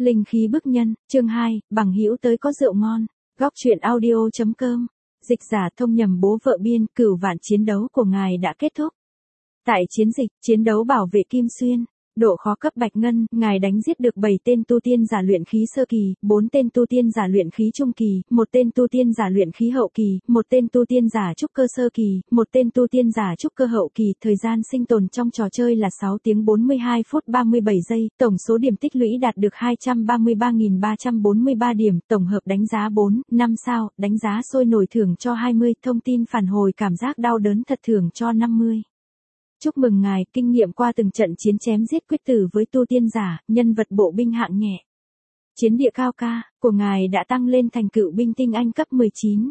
Linh khí bức nhân, chương 2, bằng hữu tới có rượu ngon. Góc truyện audio.com. Dịch giả thông nhầm bố vợ biên, cửu vạn chiến đấu của ngài đã kết thúc. Tại chiến dịch, chiến đấu bảo vệ Kim Xuyên, độ khó cấp bạch ngân, ngài đánh giết được 7 tên tu tiên giả luyện khí sơ kỳ, 4 tên tu tiên giả luyện khí trung kỳ, 1 tên tu tiên giả luyện khí hậu kỳ, 1 tên tu tiên giả trúc cơ sơ kỳ, 1 tên tu tiên giả trúc cơ hậu kỳ. Thời gian sinh tồn trong trò chơi là 6 tiếng 42 phút 37 giây, tổng số điểm tích lũy đạt được 233.343 điểm, tổng hợp đánh giá 4, 5 sao, đánh giá sôi nổi thưởng cho 20, thông tin phản hồi cảm giác đau đớn thật thưởng cho 50. Chúc mừng ngài, kinh nghiệm qua từng trận chiến chém giết quyết tử với tu tiên giả, nhân vật bộ binh hạng nhẹ. Chiến địa cao ca, của ngài đã tăng lên thành cựu binh tinh anh cấp 19.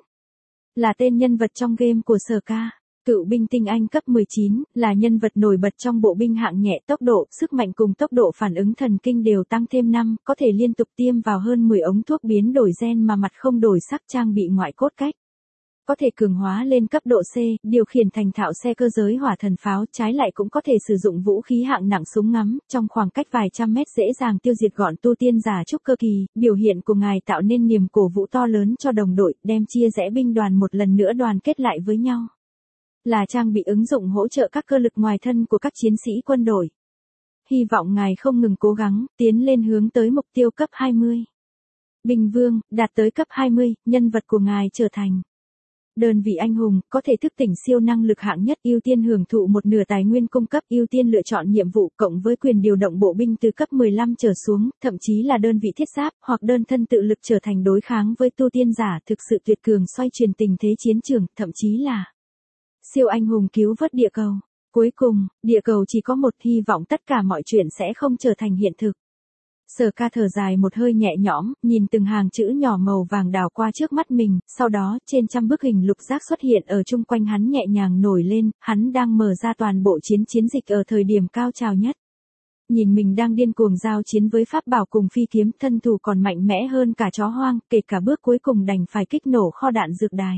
Là tên nhân vật trong game của Sở Ca. Cựu binh tinh anh cấp 19, là nhân vật nổi bật trong bộ binh hạng nhẹ, tốc độ, sức mạnh cùng tốc độ phản ứng thần kinh đều tăng thêm 5, có thể liên tục tiêm vào hơn 10 ống thuốc biến đổi gen mà mặt không đổi sắc, trang bị ngoại cốt cách. Có thể cường hóa lên cấp độ C, điều khiển thành thạo xe cơ giới hỏa thần pháo, trái lại cũng có thể sử dụng vũ khí hạng nặng súng ngắm, trong khoảng cách vài trăm mét dễ dàng tiêu diệt gọn tu tiên giả trúc cơ kỳ. Biểu hiện của ngài tạo nên niềm cổ vũ to lớn cho đồng đội, đem chia rẽ binh đoàn một lần nữa đoàn kết lại với nhau. Là trang bị ứng dụng hỗ trợ các cơ lực ngoài thân của các chiến sĩ quân đội. Hy vọng ngài không ngừng cố gắng, tiến lên hướng tới mục tiêu cấp 20. Bình Vương, đạt tới cấp 20, nhân vật của ngài trở thành đơn vị anh hùng, có thể thức tỉnh siêu năng lực hạng nhất, ưu tiên hưởng thụ một nửa tài nguyên cung cấp, ưu tiên lựa chọn nhiệm vụ, cộng với quyền điều động bộ binh từ cấp 15 trở xuống, thậm chí là đơn vị thiết giáp, hoặc đơn thân tự lực trở thành đối kháng với tu tiên giả, thực sự tuyệt cường xoay chuyển tình thế chiến trường, thậm chí là siêu anh hùng cứu vớt địa cầu. Cuối cùng, địa cầu chỉ có một, hy vọng tất cả mọi chuyện sẽ không trở thành hiện thực. Sở Ca thở dài một hơi nhẹ nhõm, nhìn từng hàng chữ nhỏ màu vàng đảo qua trước mắt mình, sau đó, trên trăm bức hình lục giác xuất hiện ở chung quanh hắn nhẹ nhàng nổi lên, hắn đang mở ra toàn bộ chiến dịch ở thời điểm cao trào nhất. Nhìn mình đang điên cuồng giao chiến với pháp bảo cùng phi kiếm, thân thủ còn mạnh mẽ hơn cả chó hoang, kể cả bước cuối cùng đành phải kích nổ kho đạn dược đài.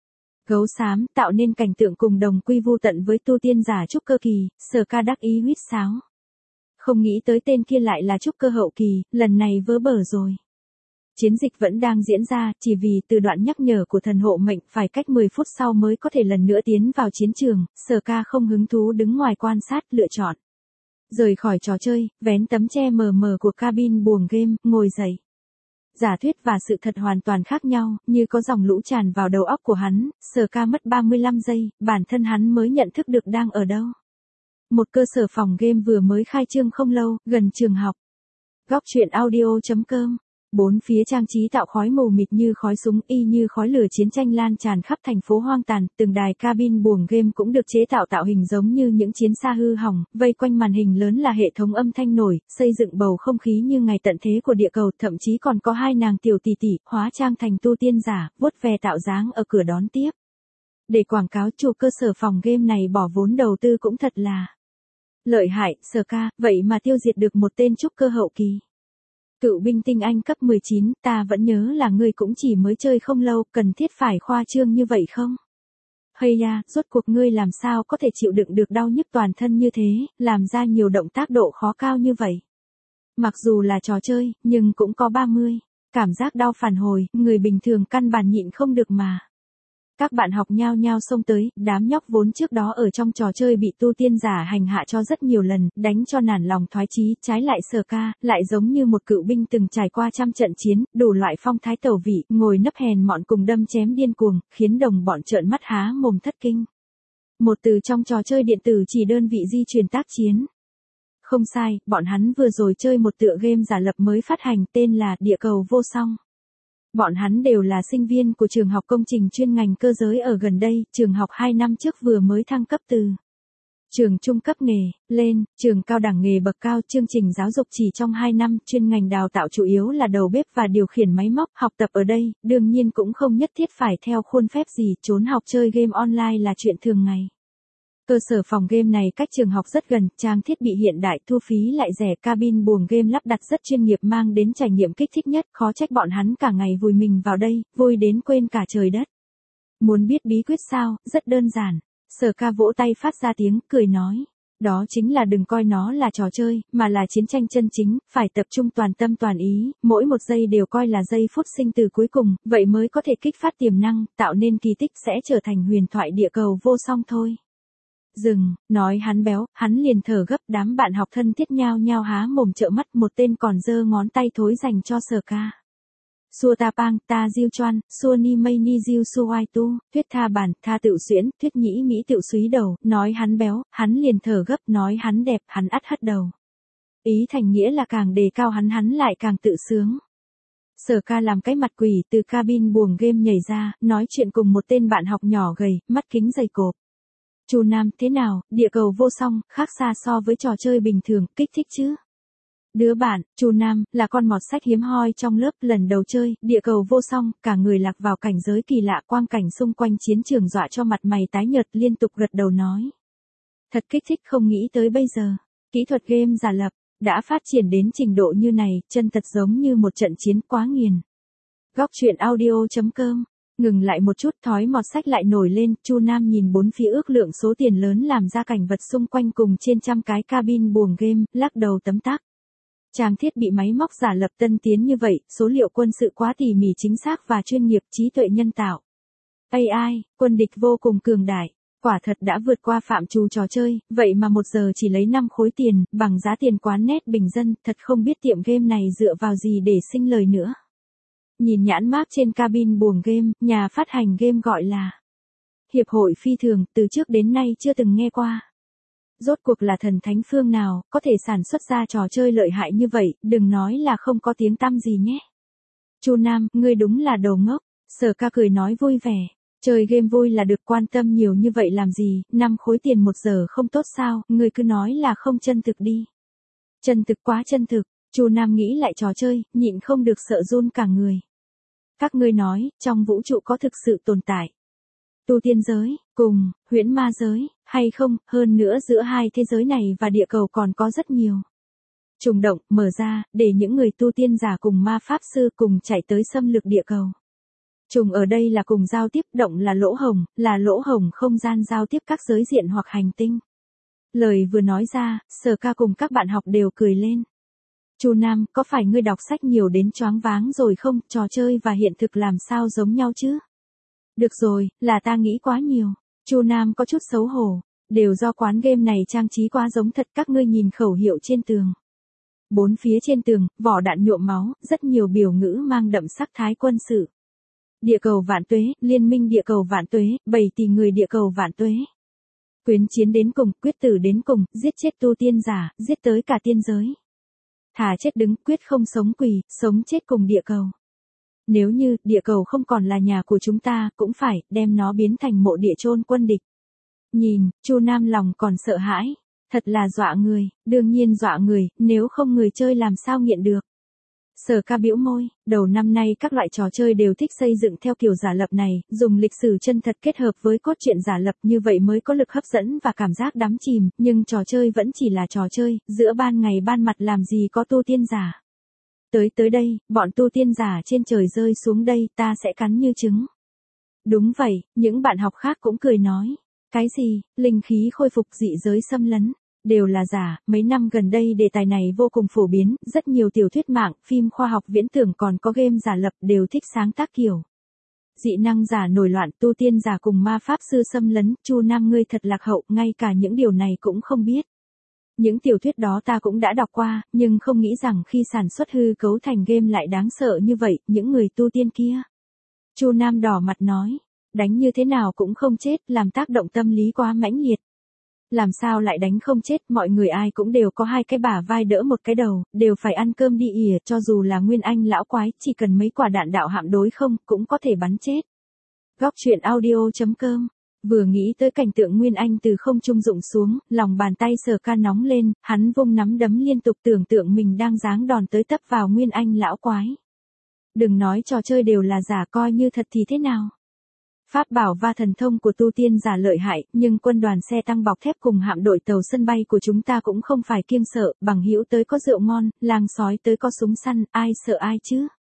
Gấu xám, tạo nên cảnh tượng cùng đồng quy vu tận với tu tiên giả trúc cơ kỳ, Sở Ca đắc ý huýt sáo. Không nghĩ tới tên kia lại là trúc cơ hậu kỳ, lần này vớ bở rồi. Chiến dịch vẫn đang diễn ra, chỉ vì từ đoạn nhắc nhở của thần hộ mệnh phải cách 10 phút sau mới có thể lần nữa tiến vào chiến trường, Sở Ca không hứng thú đứng ngoài quan sát, lựa chọn rời khỏi trò chơi, vén tấm che mờ mờ của cabin buồng game, ngồi dậy. Giả thuyết và sự thật hoàn toàn khác nhau, như có dòng lũ tràn vào đầu óc của hắn, Sở Ca mất 35 giây, bản thân hắn mới nhận thức được đang ở đâu. Một cơ sở phòng game vừa mới khai trương không lâu, gần trường học. Góc truyện audio.com. Bốn phía trang trí tạo khói mù mịt như khói súng, y như khói lửa chiến tranh lan tràn khắp thành phố hoang tàn, từng đài cabin buồng game cũng được chế tạo tạo hình giống như những chiến xa hư hỏng, vây quanh màn hình lớn là hệ thống âm thanh nổi, xây dựng bầu không khí như ngày tận thế của địa cầu, thậm chí còn có hai nàng tiểu tỷ tỷ, hóa trang thành tu tiên giả, vuốt ve tạo dáng ở cửa đón tiếp. Để quảng cáo, chủ cơ sở phòng game này bỏ vốn đầu tư cũng thật là lợi hại. Sở Ca, vậy mà tiêu diệt được một tên trúc cơ hậu kỳ. Cựu binh tinh anh cấp 19, ta vẫn nhớ là ngươi cũng chỉ mới chơi không lâu, cần thiết phải khoa trương như vậy không? Hay da, rốt cuộc ngươi làm sao có thể chịu đựng được đau nhức toàn thân như thế, làm ra nhiều động tác độ khó cao như vậy. Mặc dù là trò chơi, nhưng cũng có 30. Cảm giác đau phản hồi, người bình thường căn bản nhịn không được mà. Các bạn học nhao nhao xông tới, đám nhóc vốn trước đó ở trong trò chơi bị tu tiên giả hành hạ cho rất nhiều lần, đánh cho nản lòng thoái chí, trái lại Sở Ca, lại giống như một cựu binh từng trải qua trăm trận chiến, đủ loại phong thái tẩu vị, ngồi nấp hèn mọn cùng đâm chém điên cuồng, khiến đồng bọn trợn mắt há mồm thất kinh. Một từ trong trò chơi điện tử chỉ đơn vị di truyền tác chiến. Không sai, bọn hắn vừa rồi chơi một tựa game giả lập mới phát hành tên là Địa Cầu Vô Song. Bọn hắn đều là sinh viên của trường học công trình chuyên ngành cơ giới ở gần đây, trường học 2 năm trước vừa mới thăng cấp từ trường trung cấp nghề lên trường cao đẳng nghề bậc cao. Chương trình giáo dục chỉ trong 2 năm, chuyên ngành đào tạo chủ yếu là đầu bếp và điều khiển máy móc. Học tập ở đây, đương nhiên cũng không nhất thiết phải theo khuôn phép gì, trốn học chơi game online là chuyện thường ngày. Cơ sở phòng game này cách trường học rất gần, trang thiết bị hiện đại, thu phí lại rẻ, cabin buồng game lắp đặt rất chuyên nghiệp, mang đến trải nghiệm kích thích nhất, khó trách bọn hắn cả ngày vùi mình vào đây, vui đến quên cả trời đất. Muốn biết bí quyết sao, rất đơn giản. Sở Ca vỗ tay phát ra tiếng, cười nói. Đó chính là đừng coi nó là trò chơi, mà là chiến tranh chân chính, phải tập trung toàn tâm toàn ý, mỗi một giây đều coi là giây phút sinh từ cuối cùng, vậy mới có thể kích phát tiềm năng, tạo nên kỳ tích sẽ trở thành huyền thoại địa cầu vô song thôi. Dừng, nói hắn béo, hắn liền thở gấp, đám bạn học thân thiết nhao nhao há mồm trợn mắt, một tên còn giơ ngón tay thối dành cho Sở Ca. Xua ta pang, ta diêu choan, xua ni mây ni diêu su oai tu, thuyết tha bản, tha tự xuyễn, thuyết nhĩ mỹ tự xúy đầu, nói hắn béo, hắn liền thở gấp, nói hắn đẹp, hắn ắt hất đầu. Ý thành nghĩa là càng đề cao hắn lại càng tự sướng. Sở Ca làm cái mặt quỷ từ cabin buồng game nhảy ra, nói chuyện cùng một tên bạn học nhỏ gầy, mắt kính dày cộp. Chu Nam, thế nào, địa cầu vô song, khác xa so với trò chơi bình thường, kích thích chứ? Đứa bạn, Chu Nam, là con mọt sách hiếm hoi trong lớp, lần đầu chơi, địa cầu vô song, cả người lạc vào cảnh giới kỳ lạ, quang cảnh xung quanh chiến trường dọa cho mặt mày tái nhợt, liên tục gật đầu nói. Thật kích thích, không nghĩ tới bây giờ. Kỹ thuật game giả lập, đã phát triển đến trình độ như này, chân thật giống như một trận chiến quá nghiền. Góc truyện audio.com. Ngừng lại một chút, thói mọt sách lại nổi lên, Chu Nam nhìn bốn phía ước lượng số tiền lớn làm ra cảnh vật xung quanh cùng trên trăm cái cabin buồng game, lắc đầu tấm tắc. Trang thiết bị máy móc giả lập tân tiến như vậy, số liệu quân sự quá tỉ mỉ chính xác và chuyên nghiệp, trí tuệ nhân tạo. AI, quân địch vô cùng cường đại, quả thật đã vượt qua phạm trù trò chơi, vậy mà 1 giờ chỉ lấy 5 khối tiền, bằng giá tiền quán net bình dân, thật không biết tiệm game này dựa vào gì để sinh lời nữa. Nhìn nhãn mác trên cabin buồng game, nhà phát hành game gọi là Hiệp hội Phi Thường, từ trước đến nay chưa từng nghe qua. Rốt cuộc là thần thánh phương nào, có thể sản xuất ra trò chơi lợi hại như vậy, đừng nói là không có tiếng tăm gì nhé. Chu Nam, ngươi đúng là đồ ngốc. Sở Ca cười nói vui vẻ. Chơi game vui là được, quan tâm nhiều như vậy làm gì, 5 khối tiền 1 giờ không tốt sao, ngươi cứ nói là không chân thực đi. Chân thực, quá chân thực. Chu Nam nghĩ lại trò chơi, nhịn không được sợ run cả người. Các ngươi nói, trong vũ trụ có thực sự tồn tại tu tiên giới, cùng huyễn ma giới, hay không, hơn nữa giữa hai thế giới này và địa cầu còn có rất nhiều trùng động, mở ra, để những người tu tiên giả cùng ma pháp sư cùng chạy tới xâm lược địa cầu. Trùng ở đây là cùng giao tiếp, động là lỗ hổng không gian giao tiếp các giới diện hoặc hành tinh. Lời vừa nói ra, Sở Ca cùng các bạn học đều cười lên. Chu Nam, có phải ngươi đọc sách nhiều đến choáng váng rồi không, trò chơi và hiện thực làm sao giống nhau chứ? Được rồi, là ta nghĩ quá nhiều. Chu Nam có chút xấu hổ, đều do quán game này trang trí quá giống thật, các ngươi nhìn khẩu hiệu trên tường. 4 phía trên tường, vỏ đạn nhuộm máu, rất nhiều biểu ngữ mang đậm sắc thái quân sự. Địa cầu vạn tuế, liên minh địa cầu vạn tuế, 7 tỷ người địa cầu vạn tuế. Quyến chiến đến cùng, quyết tử đến cùng, giết chết tu tiên giả, giết tới cả tiên giới. Thà chết đứng, quyết không sống quỳ, sống chết cùng địa cầu. Nếu như địa cầu không còn là nhà của chúng ta, cũng phải đem nó biến thành mộ địa chôn quân địch. Nhìn, Chu Nam lòng còn sợ hãi, thật là dọa người, đương nhiên dọa người, nếu không người chơi làm sao nghiện được. Sở Ca bĩu môi, đầu năm nay các loại trò chơi đều thích xây dựng theo kiểu giả lập này, dùng lịch sử chân thật kết hợp với cốt truyện giả lập, như vậy mới có lực hấp dẫn và cảm giác đắm chìm, nhưng trò chơi vẫn chỉ là trò chơi, giữa ban ngày ban mặt làm gì có tu tiên giả. Tới đây, bọn tu tiên giả trên trời rơi xuống đây, ta sẽ cắn như trứng. Đúng vậy, những bạn học khác cũng cười nói. Cái gì, linh khí khôi phục, dị giới xâm lấn, đều là giả. Mấy năm gần đây đề tài này vô cùng phổ biến, rất nhiều tiểu thuyết mạng, phim khoa học viễn tưởng còn có game giả lập đều thích sáng tác kiểu dị năng giả nổi loạn, tu tiên giả cùng ma pháp sư xâm lấn. Chu Nam, ngươi thật lạc hậu, ngay cả những điều này cũng không biết. Những tiểu thuyết đó ta cũng đã đọc qua, nhưng không nghĩ rằng khi sản xuất hư cấu thành game lại đáng sợ như vậy, những người tu tiên kia. Chu Nam đỏ mặt nói, đánh như thế nào cũng không chết, làm tác động tâm lý quá mãnh liệt. Làm sao lại đánh không chết, mọi người ai cũng đều có 2 cái bả vai đỡ một cái đầu, đều phải ăn cơm đi ỉa, cho dù là Nguyên Anh lão quái, chỉ cần mấy quả đạn đạo hạm đối không, cũng có thể bắn chết. Góc truyện audio.com. Vừa nghĩ tới cảnh tượng Nguyên Anh từ không trung rụng xuống, lòng bàn tay Sở Ca nóng lên, hắn vung nắm đấm liên tục tưởng tượng mình đang giáng đòn tới tấp vào Nguyên Anh lão quái. Đừng nói trò chơi đều là giả, coi như thật thì thế nào? Pháp bảo và thần thông của tu tiên giả lợi hại, nhưng quân đoàn xe tăng bọc thép cùng hạm đội tàu sân bay của chúng ta cũng không phải kiêng sợ, bằng hữu tới có rượu ngon, làng sói tới có súng săn, ai sợ ai chứ?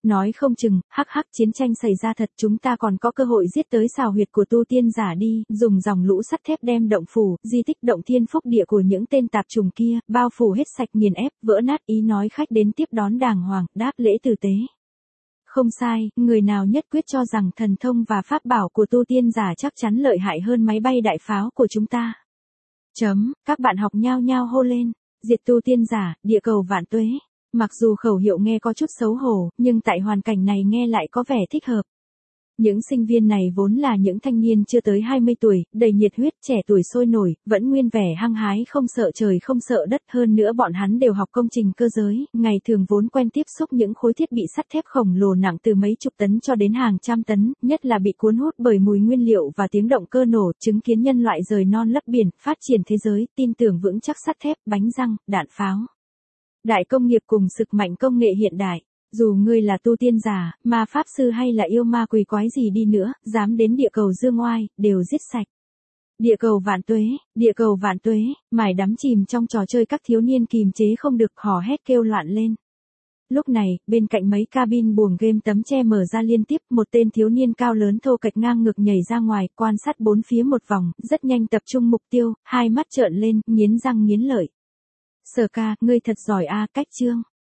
Nói không chừng, hắc hắc chiến tranh xảy ra thật chúng ta còn có cơ hội giết tới xào huyệt của tu tiên giả đi, dùng dòng lũ sắt thép đem động phủ, di tích động thiên phúc địa của những tên tạp trùng kia, bao phủ hết sạch nghiền ép, vỡ nát ý nói khách đến tiếp đón đàng hoàng, đáp lễ tử tế. Không sai, người nào nhất quyết cho rằng thần thông và pháp bảo của tu tiên giả chắc chắn lợi hại hơn máy bay đại pháo của chúng ta. Các bạn học nhao nhao hô lên, diệt tu tiên giả, địa cầu vạn tuế. Mặc dù khẩu hiệu nghe có chút xấu hổ, nhưng tại hoàn cảnh này nghe lại có vẻ thích hợp. Những sinh viên này vốn là những thanh niên chưa tới 20 tuổi, đầy nhiệt huyết, trẻ tuổi sôi nổi, vẫn nguyên vẻ hăng hái không sợ trời không sợ đất, hơn nữa bọn hắn đều học công trình cơ giới, ngày thường vốn quen tiếp xúc những khối thiết bị sắt thép khổng lồ nặng từ mấy chục tấn cho đến hàng trăm tấn, nhất là bị cuốn hút bởi mùi nguyên liệu và tiếng động cơ nổ, chứng kiến nhân loại rời non lấp biển, phát triển thế giới, tin tưởng vững chắc sắt thép, bánh răng, đạn pháo. Đại công nghiệp cùng sức mạnh công nghệ hiện đại. Dù ngươi là tu tiên giả, ma pháp sư hay là yêu ma quỷ quái gì đi nữa, dám đến địa cầu dương oai, đều giết sạch. Địa cầu vạn tuế, mải đắm chìm trong trò chơi các thiếu niên kìm chế không được hò hét kêu loạn lên. Lúc này, bên cạnh mấy cabin buồng game tấm che mở ra liên tiếp, một tên thiếu niên cao lớn thô kệch ngang ngực nhảy ra ngoài, quan sát bốn phía một vòng, rất nhanh tập trung mục tiêu, hai mắt trợn lên, nghiến răng nghiến lợi. Sở ca, ngươi thật giỏi a, cách chương.